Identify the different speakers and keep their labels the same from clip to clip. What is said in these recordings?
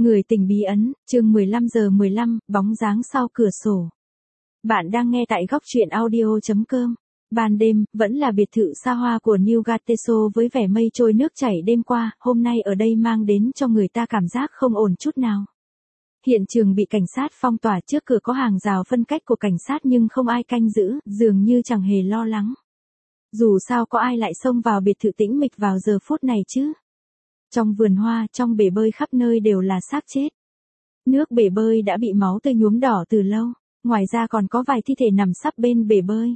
Speaker 1: Người tình bí ẩn, chương 15:15, bóng dáng sau cửa sổ. Bạn đang nghe tại góc truyện audio.com. Ban đêm, vẫn là biệt thự xa hoa của New Gateso với vẻ mây trôi nước chảy đêm qua, hôm nay ở đây mang đến cho người ta cảm giác không ổn chút nào. Hiện trường bị cảnh sát phong tỏa, trước cửa có hàng rào phân cách của cảnh sát nhưng không ai canh giữ, dường như chẳng hề lo lắng. Dù sao có ai lại xông vào biệt thự tĩnh mịch vào giờ phút này chứ? Trong vườn hoa, trong bể bơi khắp nơi đều là xác chết. Nước bể bơi đã bị máu tươi nhuốm đỏ từ lâu, ngoài ra còn có vài thi thể nằm sắp bên bể bơi.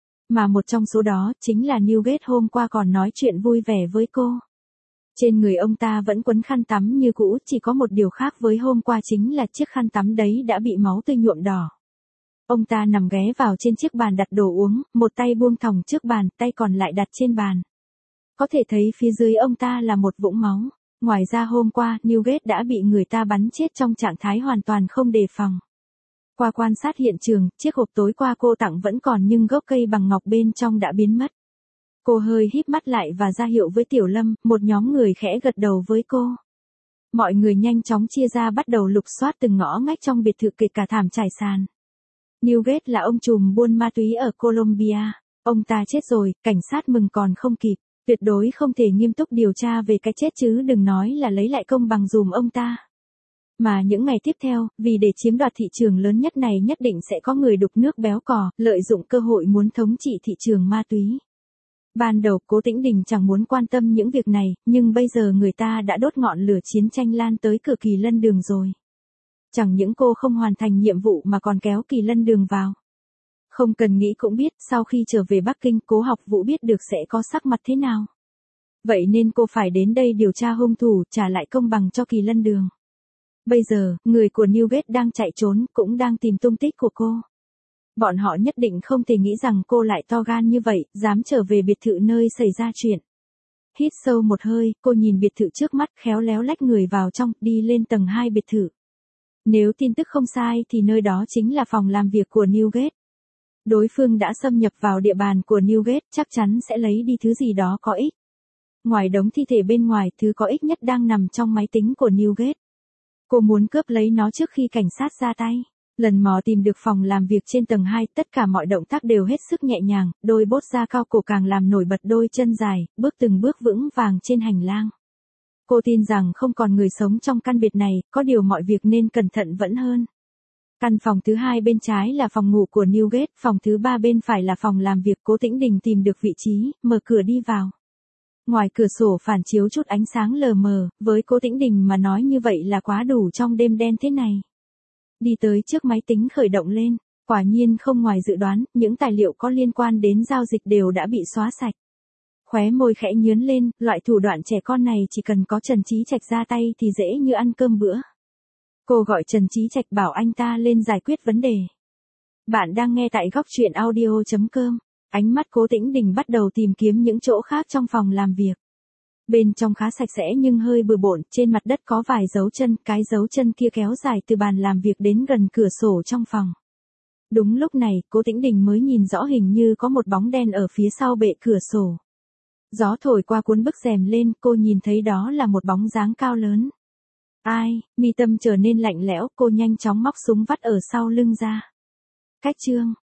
Speaker 1: Mà một trong số đó, chính là Newgate hôm qua còn nói chuyện vui vẻ với cô. Trên người ông ta vẫn quấn khăn tắm như cũ, chỉ có một điều khác với hôm qua chính là chiếc khăn tắm đấy đã bị máu tươi nhuộm đỏ. Ông ta nằm ghé vào trên chiếc bàn đặt đồ uống, một tay buông thõng trước bàn, tay còn lại đặt trên bàn. Có thể thấy phía dưới ông ta là một vũng máu. Ngoài ra hôm qua, Newgate đã bị người ta bắn chết trong trạng thái hoàn toàn không đề phòng. Qua quan sát hiện trường, chiếc hộp tối qua cô tặng vẫn còn nhưng gốc cây bằng ngọc bên trong đã biến mất. Cô hơi híp mắt lại và ra hiệu với Tiểu Lâm, một nhóm người khẽ gật đầu với cô. Mọi người nhanh chóng chia ra bắt đầu lục soát từng ngõ ngách trong biệt thự kể cả thảm trải sàn. Newgate là ông trùm buôn ma túy ở Colombia. Ông ta chết rồi, cảnh sát mừng còn không kịp. Tuyệt đối không thể nghiêm túc điều tra về cái chết chứ đừng nói là lấy lại công bằng dùm ông ta. Mà những ngày tiếp theo, vì để chiếm đoạt thị trường lớn nhất này nhất định sẽ có người đục nước béo cò, lợi dụng cơ hội muốn thống trị thị trường ma túy. Ban đầu Cố Tĩnh Đình chẳng muốn quan tâm những việc này, nhưng bây giờ người ta đã đốt ngọn lửa chiến tranh lan tới cửa Kỳ Lân Đường rồi. Chẳng những cô không hoàn thành nhiệm vụ mà còn kéo Kỳ Lân Đường vào. Không cần nghĩ cũng biết, sau khi trở về Bắc Kinh, Cố Học Vũ biết được sẽ có sắc mặt thế nào. Vậy nên cô phải đến đây điều tra hung thủ, trả lại công bằng cho Kỳ Lân Đường. Bây giờ, người của Newgate đang chạy trốn, cũng đang tìm tung tích của cô. Bọn họ nhất định không thể nghĩ rằng cô lại to gan như vậy, dám trở về biệt thự nơi xảy ra chuyện. Hít sâu một hơi, cô nhìn biệt thự trước mắt, khéo léo lách người vào trong, đi lên tầng 2 biệt thự. Nếu tin tức không sai thì nơi đó chính là phòng làm việc của Newgate. Đối phương đã xâm nhập vào địa bàn của Newgate, chắc chắn sẽ lấy đi thứ gì đó có ích. Ngoài đống thi thể bên ngoài, thứ có ích nhất đang nằm trong máy tính của Newgate. Cô muốn cướp lấy nó trước khi cảnh sát ra tay. Lần mò tìm được phòng làm việc trên tầng 2, tất cả mọi động tác đều hết sức nhẹ nhàng, đôi bốt da cao cổ càng làm nổi bật đôi chân dài, bước từng bước vững vàng trên hành lang. Cô tin rằng không còn người sống trong căn biệt này, có điều mọi việc nên cẩn thận vẫn hơn. Căn phòng thứ 2 bên trái là phòng ngủ của Newgate, phòng thứ 3 bên phải là phòng làm việc. Cố Tĩnh Đình tìm được vị trí, mở cửa đi vào. Ngoài cửa sổ phản chiếu chút ánh sáng lờ mờ, với Cố Tĩnh Đình mà nói như vậy là quá đủ trong đêm đen thế này. Đi tới trước máy tính khởi động lên, quả nhiên không ngoài dự đoán, những tài liệu có liên quan đến giao dịch đều đã bị xóa sạch. Khóe môi khẽ nhướn lên, loại thủ đoạn trẻ con này chỉ cần có Trần Chí Trạch ra tay thì dễ như ăn cơm bữa. Cô gọi Trần Chí Trạch bảo anh ta lên giải quyết vấn đề. Bạn đang nghe tại góc truyện audio.com. Ánh mắt Cố Tĩnh Đình bắt đầu tìm kiếm những chỗ khác trong phòng làm việc. Bên trong khá sạch sẽ nhưng hơi bừa bộn, trên mặt đất có vài dấu chân, cái dấu chân kia kéo dài từ bàn làm việc đến gần cửa sổ trong phòng. Đúng lúc này, Cố Tĩnh Đình mới nhìn rõ hình như có một bóng đen ở phía sau bệ cửa sổ. Gió thổi qua cuốn bức rèm lên, cô nhìn thấy đó là một bóng dáng cao lớn. Ai, mi tâm trở nên lạnh lẽo, cô nhanh chóng móc súng vắt ở sau lưng ra. Cách chương